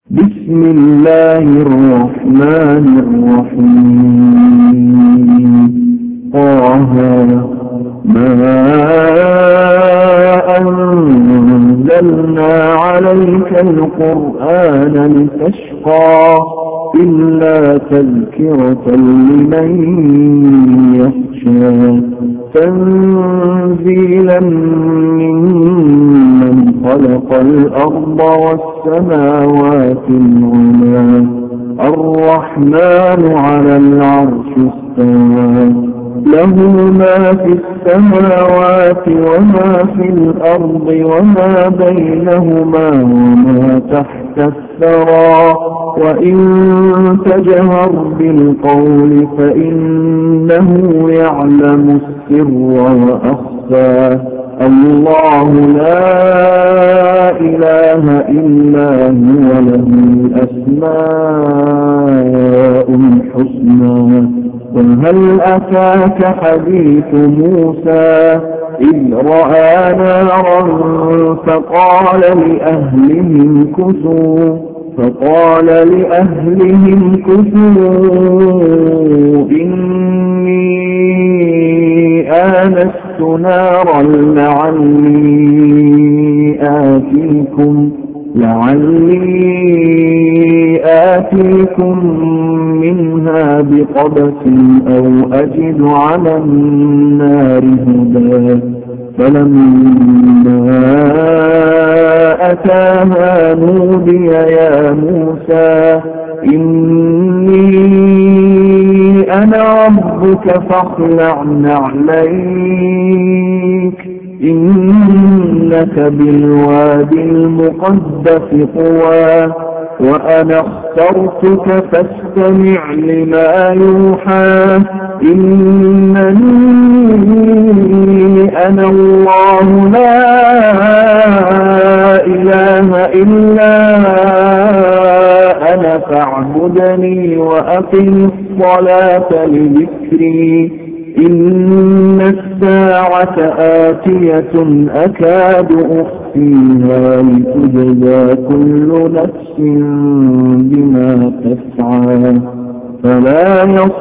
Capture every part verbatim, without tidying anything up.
بسم الله الرحمن الرحيم. طه ما أنزلنا عليك القرآن لتشقى إلا تذكرة لمن يخشى تنزيلا ممن خلق الأرض والسماوات العلى الرحمن على العرش استوى له ما في السماوات وما في الأرض وما بينهما وما تحت الثرى وإن تجهر بالقول فإنه يعلم السر وأخفى الله لا إله إلا هو له الأسماء الحسنى. وهل أتاك حديث موسى إذ رأى نارا فقال لأهلهم كثوا فقال لأهلهم كثوا إني آنست نارا لعلي آتيكم لعلي آتيكم منها بقبس أو أجد على النار هدى. فلما أتاها نودي يا موسى إني أنا ربك فاخلع نعليك إنك بالوادي المقدس طوى وأنا اخترتك فاستمع لما يوحى إنني أنا الله لا إله إلا أنا فاعبدني وأقم الصلاة لذكري إن الساعة آتية أكاد أخفيها لتجزى كل نفس بما تسعى فلا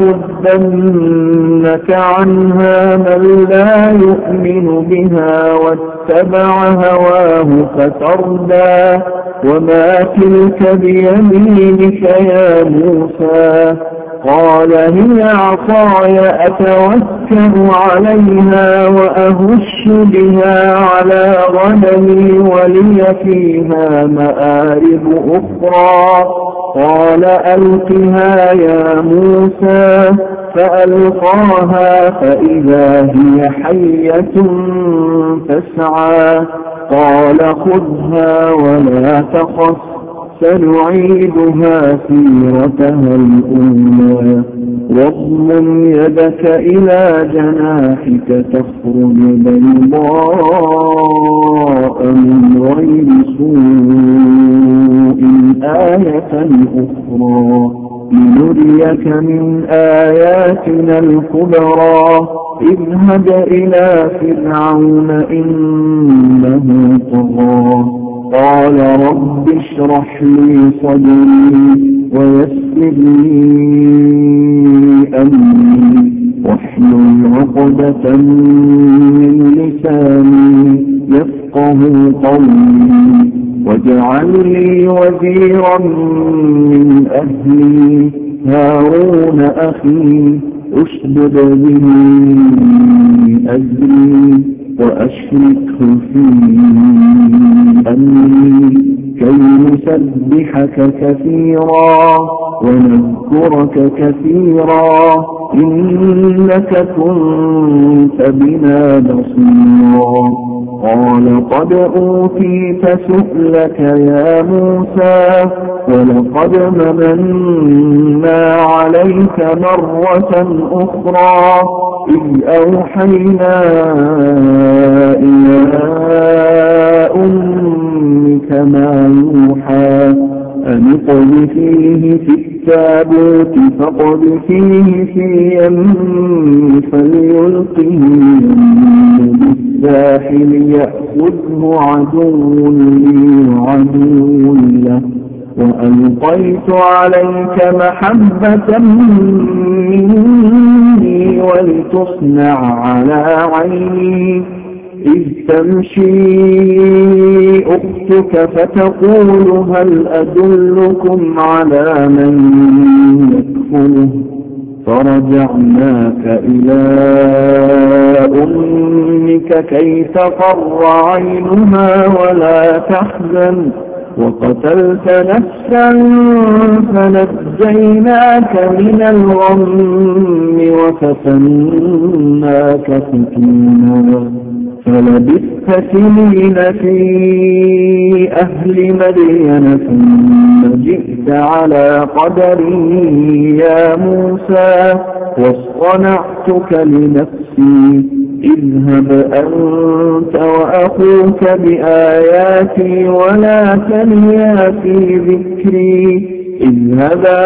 يصدنك عنها من لا يؤمن بها واتبع هواه فتردى. وما تلك بيمينك يا موسى قال هي عصاي أتوكل عليها وأهش بها على غنمي ولي فيها مآرب أخرى قال ألقها يا موسى فألقاها فإذا هي حية تسعى قال خذها ولا تخف سنعيدها سيرتها الأولى واضمم يدك إلى جناحك تخرج بيضاء من غير سوء آية أخرى لنريك من آياتنا الكبرى اذهب إلى فرعون إنه طغى قال رب اشرح لي صدري ويسر لي أمري واحلل عقدة من لساني يفقه قولي واجعل لي وزيرا من أهلي هارون أخي اشدد به أزري وأشركه في أمري كي نسبحك كثيرا ونذكرك كثيرا إنك كنت بنا بصيرا. قال قد أوتيت سؤلك يا موسى ولقد ممنا عليك مرة أخرى إذ أوحينا إلى أمك ما يوحى أن اقذفيه في التابوت فاقذفيه في يم فليلقه بالساحل يأخذه عدو لي وعدو له وألقيت عليك محبة مني ولتصنع على عيني إذ تمشي أختك فتقول هل أدلكم على من يكفله فرجعناك إلى أمك كي تقر عينها ولا تحزن وقتلت نفسا فنجيناك من الغم وفتناك فتونا فلبثت سنين في أهل مدين ثم جئت على قدري يا موسى واصطنعتك لنفسي اذهب أنت وأخوك بآياتي ولا تنيا في ذكري اذهبا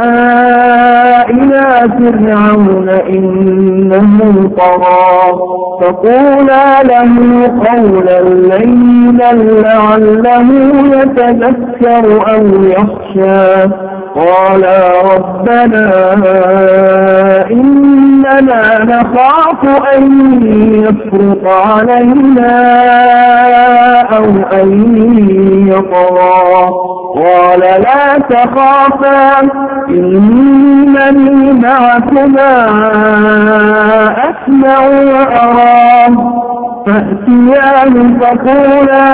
إلى فرعون إنه طغى فقولا له قولا لينا لعله يتذكر أو يخشى قالا ربنا إننا نخاف أن يفرط علينا أو أن يطغى قال لا تخافا إنني معكما أسمع وأرى فأتياه فقولا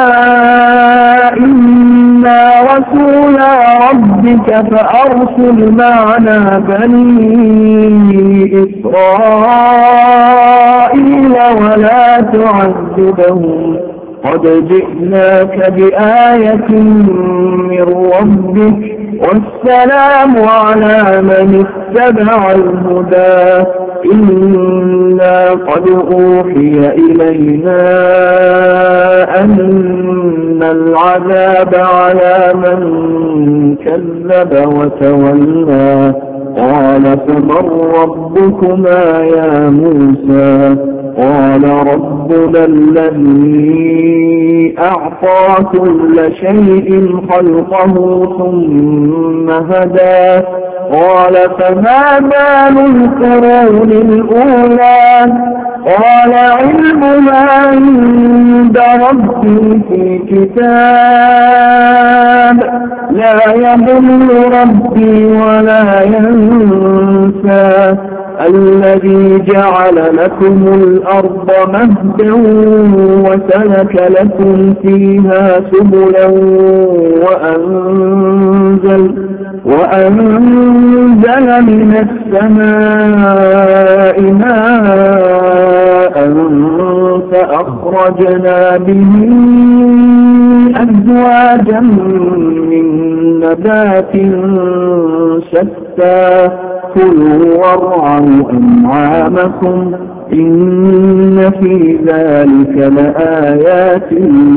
إنا رسولا ربك فأرسل معنا بني إسرائيل ولا تعذبهم قد جئناك بآية من ربك والسلام على من اتبع الهدى إنا قد أوحي إلينا أن العذاب على من كذب وتولى قال فمن ربكما يا موسى قال ربنا الذي أعطى كل شيء خلقه ثم هدى قال فما بال القرون الأولى قال علمها عند ربي في كتاب لا يضل ربي ولا ينسى الذي جعل لكم الأرض مهدا وسلك لكم فيها سبلا وأنزل, وأنزل من السماء ماء فأخرجنا به أزواجا من نبات شتى كلوا وارعوا أنعامكم إن في ذلك لآيات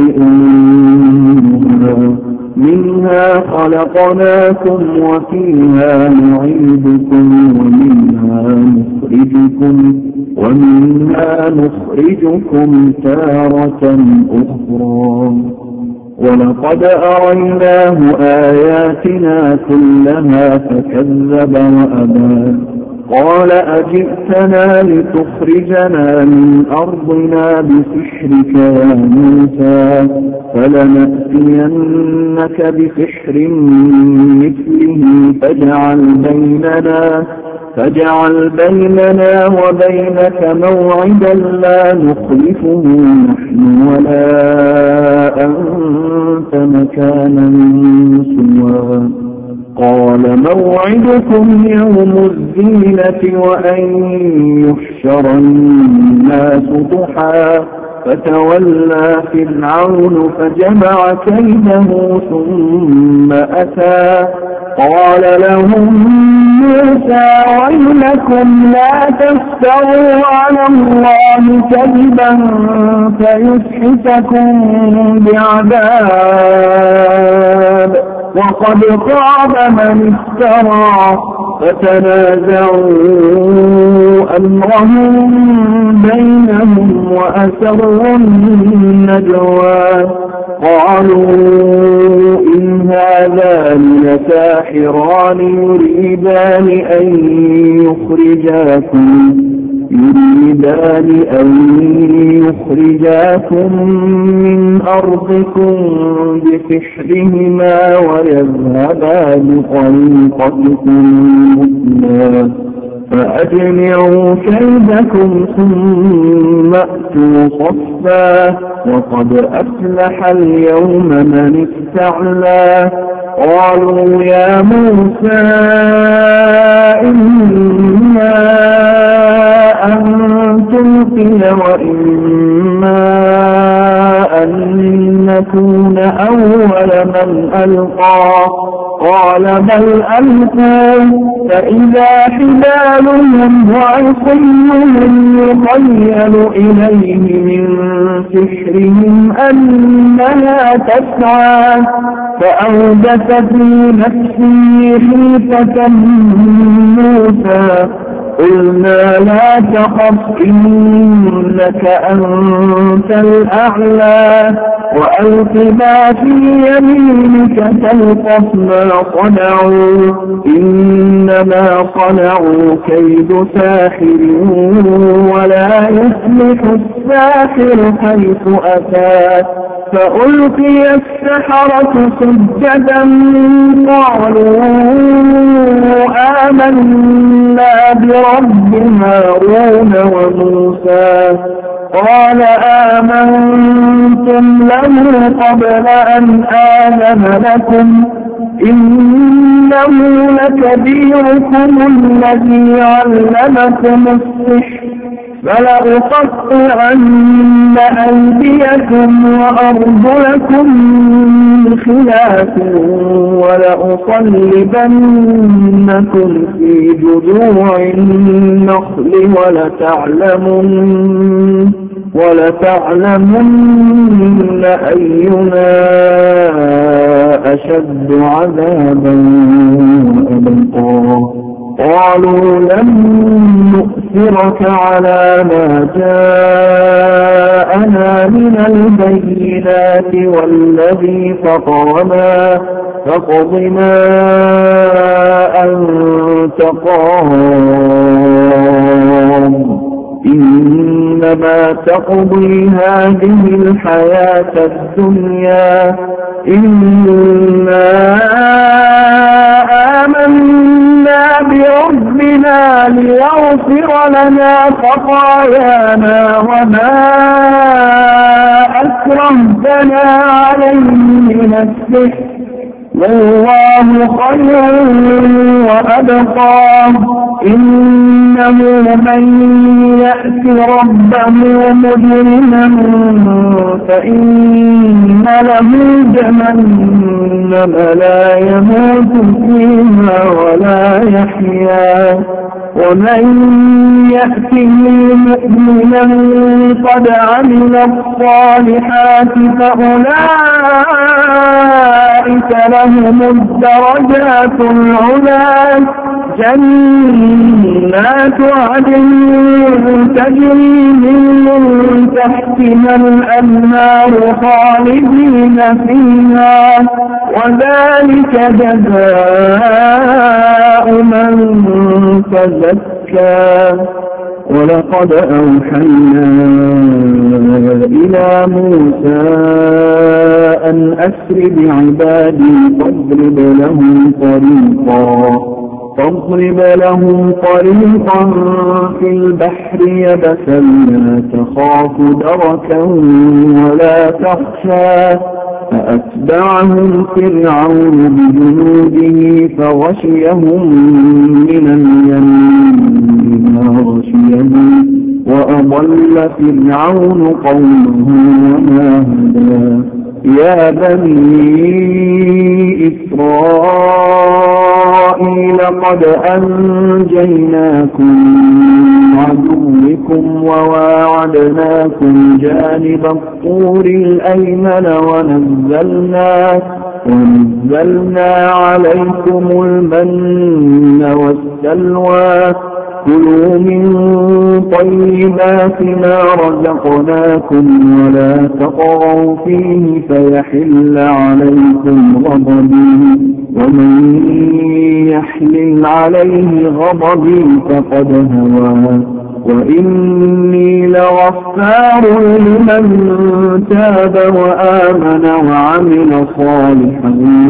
لأولي منها خلقناكم وفيها نعيدكم ومنها نخرجكم ومنها نخرجكم تارة أخرى ولقد أريناه آياتنا كلها فكذب وأبى قال أجئتنا لتخرجنا من أرضنا بسحرك يا موسى فلنأتينك بسحر مثله فاجعل بيننا فاجعل بيننا وبينك موعدا لا نخلفه نحن ولا أنت مكانا سوى قال موعدكم يوم الزينة وأن يحشر الناس ضحى فتولى فرعون فجمع كيده ثم أتى قال لهم موسى ويلكم لا تفتروا على الله كذبا فيسحتكم بعذاب وقد خاب من افترى فتنازعوا أمرهم بينهم وأسروا النجوى قالوا إن هذان لساحران يريدان أن يخرجاكم يريدان أن يخرجاكم من أرضكم بسحرهما ويذهبا بطريقتكم المثلى فأجمعوا كيدكم ثم أتوا صفا وقد أفلح اليوم من استعلى قالوا يا موسى إما أن تلقي وإما أن نكون أول من ألقى قال بل ألقوا فإذا حبالهم وعصيهم يخيل إليه من سحرهم أنها تسعى فأوجس في نفسه خيفة موسى قلنا لا تخف إنك أنت الأعلى وألق ما في يمينك تلقف ما صنعوا إنما صنعوا كيد ساحر ولا يفلح الساحر حيث أتى فألقي السحرة سجدا قالوا آمنا برب هارون وموسى قال آمنتم له قبل أن آذن لكم إنه لكبيركم الذي علمكم السحر فلأقطعن أيديكم وأرجلكم من خلاف ولأصلبنكم في جذوع النخل ولتعلمن ولتعلمن أينا أشد عذابا وأبقى قالوا لن نؤثرك على ما جاءنا من البينات والذي فطرنا فاقض ما أنت قاض إنما تقضي هذه الحياة الدنيا إنا آمنا بربنا ليغفر لنا خطايانا وما أكرهتنا عليه من السحر والله خير وأبقى إنه من يأت ربه مجرما فإن له جهنم لا يموت فيها ولا يحيا ومن يأته مؤمنا قد عمل الصالحات فأولئك لهم الدرجات العلى جنات عدن تجري من تحتها الأنهار خالدين فيها وذلك جزاء من تزكى ولقد أوحينا إلى موسى أن أسر بعبادي فاضرب لهم طريقا فاضرب لهم طريقا في البحر يبسا لا تخاف دركا ولا تخشى فأتبعهم فرعون بجنوده فغشيهم من اليمين ما غشيهم وأضل فرعون قومه وما هدى يا بني إسرائيل قد أنجيناكم من عدوكم وواعدناكم جانب الطور الأيمن ونزلنا ونزلنا عليكم المن والسلوى كلوا من طيبات ما رزقناكم ولا تطغوا فيه فيحل عليكم غضبي ومن يحلل عليه غضبي فقد هوى وإني لغفار لمن تاب وآمن وعمل صالحا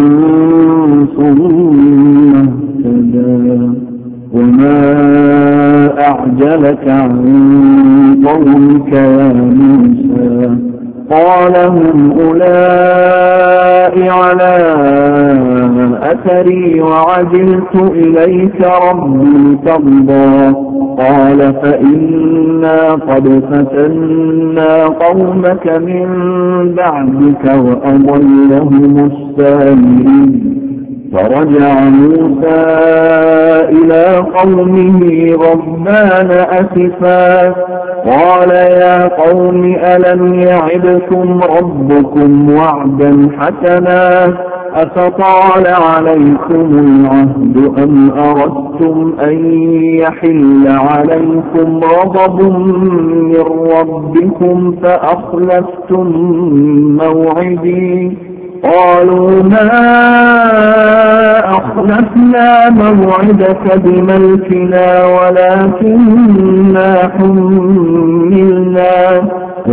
ثم اهتدى وما أعجلك عن قومك يا موسى قال هم أولئك على أثري وعجلت إليك رب لترضى قال فإنا قد فتنا قومك من بعدك وأضلهم السامرين فرجع موسى إلى قومه غضبان أسفا قال يا قوم ألم يعدكم ربكم وعدا حسنا أفطال عليكم العهد أم أردتم أن يحل عليكم غضب من ربكم فأخلفتم موعدي قالوا ما أخلفنا موعدك بملكنا ولكننا حملنا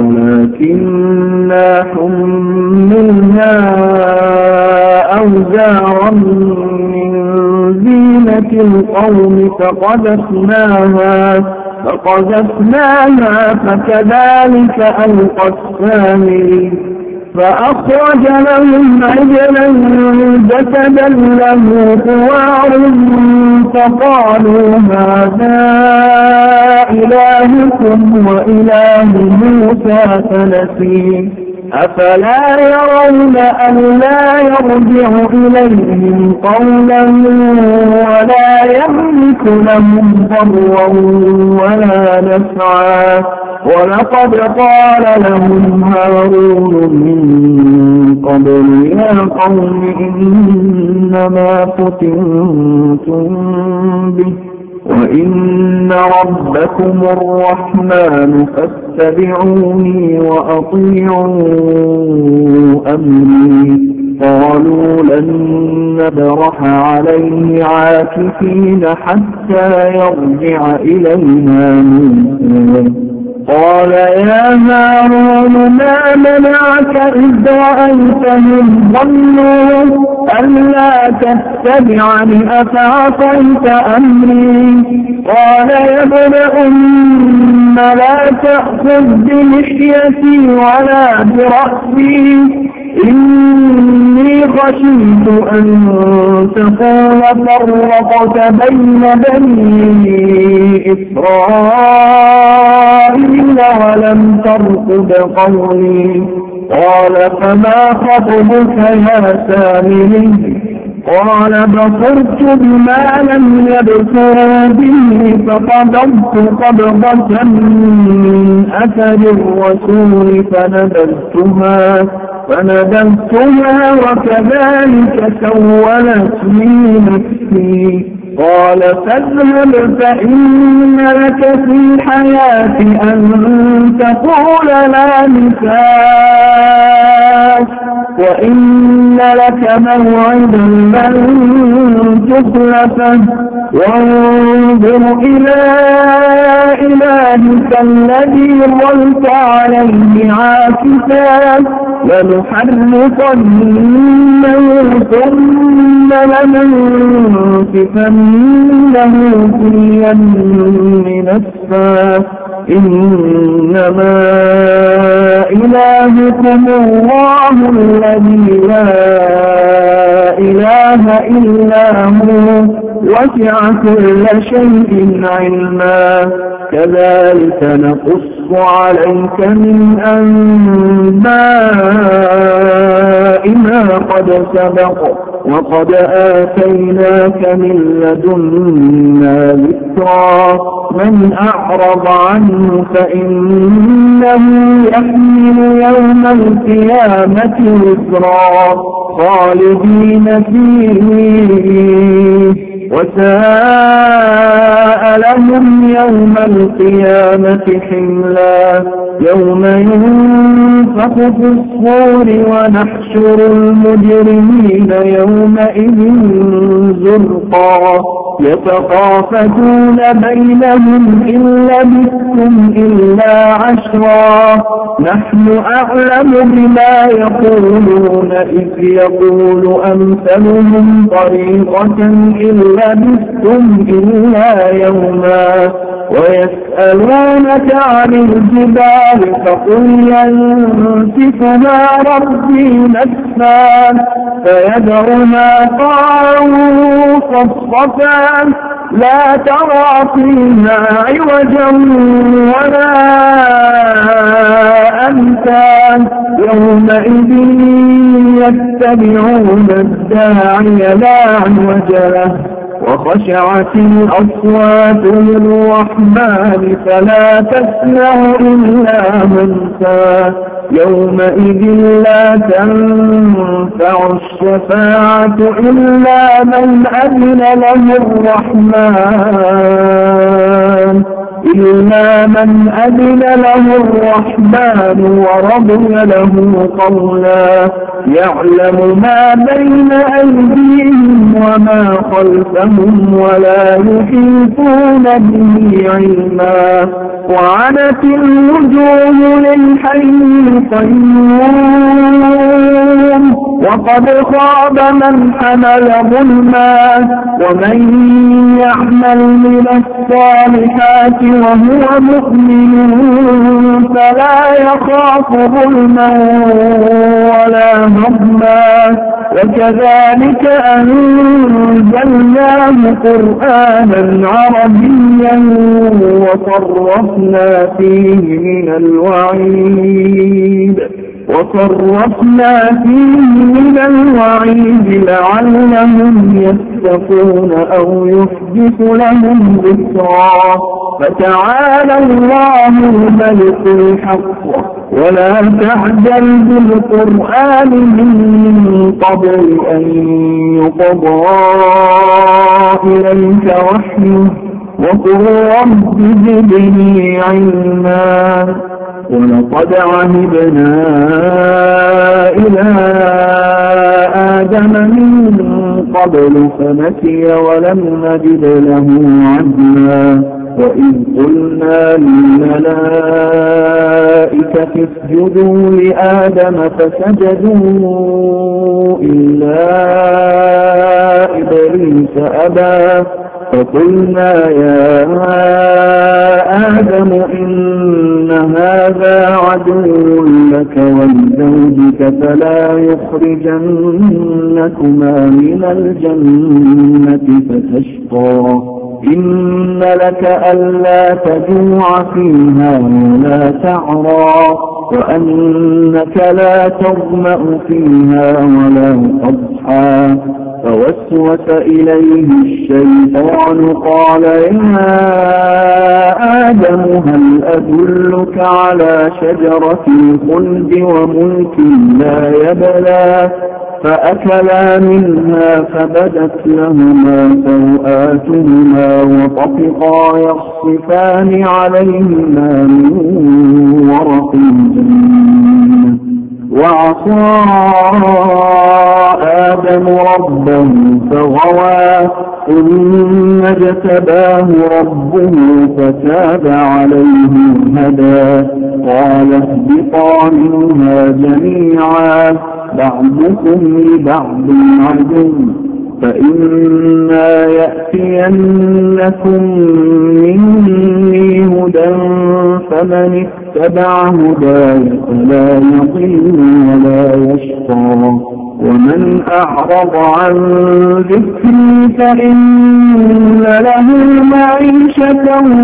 ولكننا حملنا أوزارا من زينة القوم فقذفناها فقذفناها فكذلك ألقى السامري فأخرج لهم عجلا جسدا له خوار فقالوا هذا إلهكم وإله موسى فنسي أفلا يرون ألا يرجع إليهم قولا ولا يملك لهم ضرا ولا نفعا ولقد قال لهم هارون من قبل يا قوم إنما فتنتم به وإن ربكم الرحمن فاتبعوني وأطيعوا أمري قالوا لن نبرح عليه عاكفين حتى يرجع إلينا موسى قال يا هارون ما منعك إذ رأيتهم ضلوا ألا تتبعني أفعصيت أمري قال يا ابن أم لا تأخذ بلحيتي ولا برأسي إني خشيت أن تقول فرقت بين بني إسرائيل ولم ترقب قولي قال فما خطبك يا سامري قال بصرت بما لم يبصروا به فقبضت قبضة من أثر الرسول فنبذتها فنبذتها وكذلك سولت لي نفسي قال فاذهب فإن لك في الحياة أن تقول لا مساس وإن لك موعدا لن تخلفه وانظر إلى إلهك الذي ظلت عليه عاكفا لنحرقنه ثم لننسفنه في اليم نسفا إنما إلهكم الله الذي لا إله إلا هو وسع كل شيء علما كذلك نقص عليك من أنباء ما قد سبق وقد آتيناك من لدنا ذكرا من أعرض عنه فإنه يحمل يوم القيامة وزرا خالدين فيه وساء لهم يوم القيامة حملا يوم ينفخ في الصور ونحشر المجرمين يومئذ زرقا يتخافتون بينهم إن لبثتم إلا عشرا نحن أعلم بما يقولون إذ يقول أمثلهم طريقة إن لبثتم إلا يوما ويسألونك عن الجبال فقل ينسفها ربي نسفا فيدعها قاعا صفصفا لا ترى فيها عوجا ولا أمتا يومئذ يتبعون الداعي لا عوج له وخشعت الأصوات للرحمن فلا تسمع إلا همسا يومئذ لا تنفع الشفاعة إلا من أذن له الرحمن إلا من أذن له الرحمن ورضي له قولا يعلم ما بين أيديهم وما خلفهم ولا يحيطون به علما وعنت الوجوه للحي القيوم وقد خاب من حمل ظلما ومن يعمل من الصالحات وهو مؤمن فلا يخاف ظلما ولا هضما وكذلك أنزلناه قرآنا عربيا وصرفنا فيه من الوعيد وصرفنا فيه من الوعيد لعلهم يتقون أو يحدث لهم ذكرا فتعالى الله الملك الحق ولا تعجل بالقرآن من قبل أن يقضى إليك وحيه وقل رب زدني علما ولقد عهدنا إلى آدم من قبل فنسي ولم نجد له عزما وإذ قلنا للملائكة اسجدوا لآدم فسجدوا إلا إبليس أبى فقلنا يا آدم إن هذا عدو لك ولزوجك فلا يخرجنكما من الجنة فتشقى إن لك ألا تجوع فيها ولا تعرى وأنك لا تظمأ فيها ولا تضحى فوسوس إليه الشيطان قال يا آدم هل أدلك على شجرة الخلد وملك لا يبلى فأكلا منها فبدت لهما سوآتهما وطفقا يخصفان عليهما من ورق الجنة وعصى آدم ربه فغوى ثم اجتباه ربه فتاب عليه هدى قال اهبطا منها جميعا بعضكم لبعض عدو فإما يأتينكم مني هدى فمن اتبع هداي فلا يضل ولا يشقى ومن أعرض عن ذكري فإن له معيشة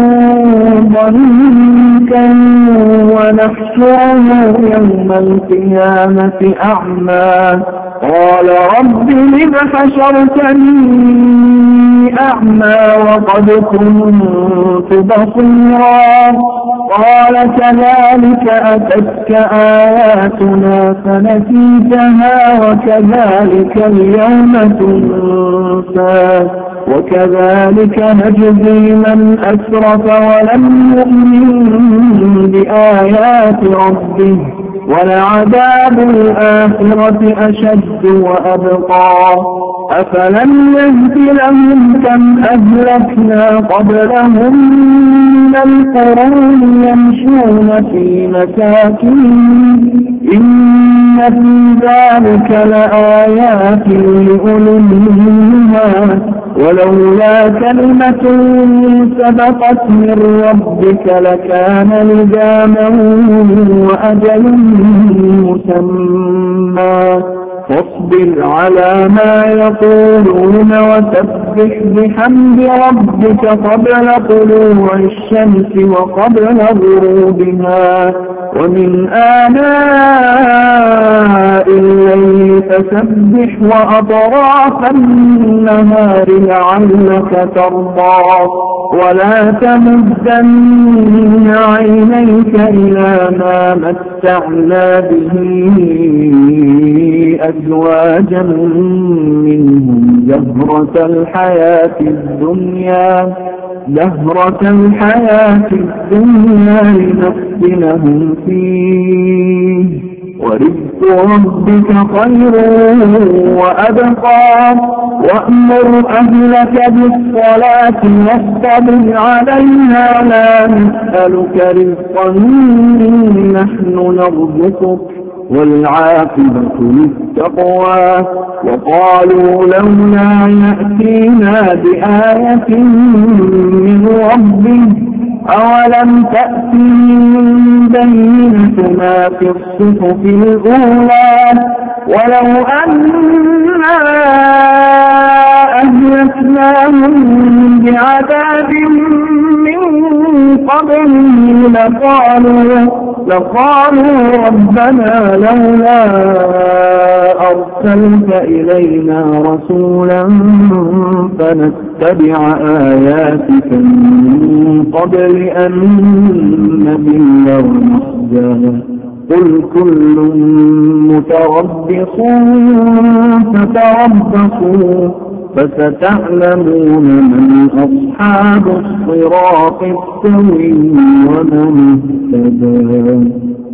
ضنكا ونحشره يوم القيامة أعمى قال رب لم حشرتني أعمى وقد كنت بصيرا قال كذلك أتتك آياتنا فنسيتها وكذلك اليوم تنسى وكذلك نجزي من أسرف ولم يؤمن بآيات ربه ولعذاب الآخرة أشد وأبقى أفلم يهد لهم كم أهلكنا قبلهم من القرون يمشون في مساكنهم إن في ذلك لآيات لأولي النهى ولولا كلمة سبقت من ربك لكان لزاما وأجل مسمى فاصبر على ما يقولون وسبح بحمد ربك قبل طلوع الشمس وقبل غروبها ومن آناء الليل فسبح وأطراف النهار لعلك ترضى ولا تمدن عينيك إلى ما متعنا به أزواجا منهم زهرة الحياة الدنيا زهرة الحياة الدنيا لنفتنهم فيه ورزق ربك خير وأبقى وأمر أهلك بالصلاة واصطبر عليها لا نسألك رزقا نحن نرزقك والعاقبة للتقوى وقالوا لولا يأتينا بآية من ربه أولم تأتهم بينة ما في الصحف الأولى ولو أنا أهلكناهم بعذاب من قبله لقالوا لقالوا ربنا لولا أرسلت إلينا رسولا فنتبع آياتك من قبل أن نذل ونخزى قل كل متربص فتربصوا فستعلمون من أصحاب الصراط السوي ومن اهتدى.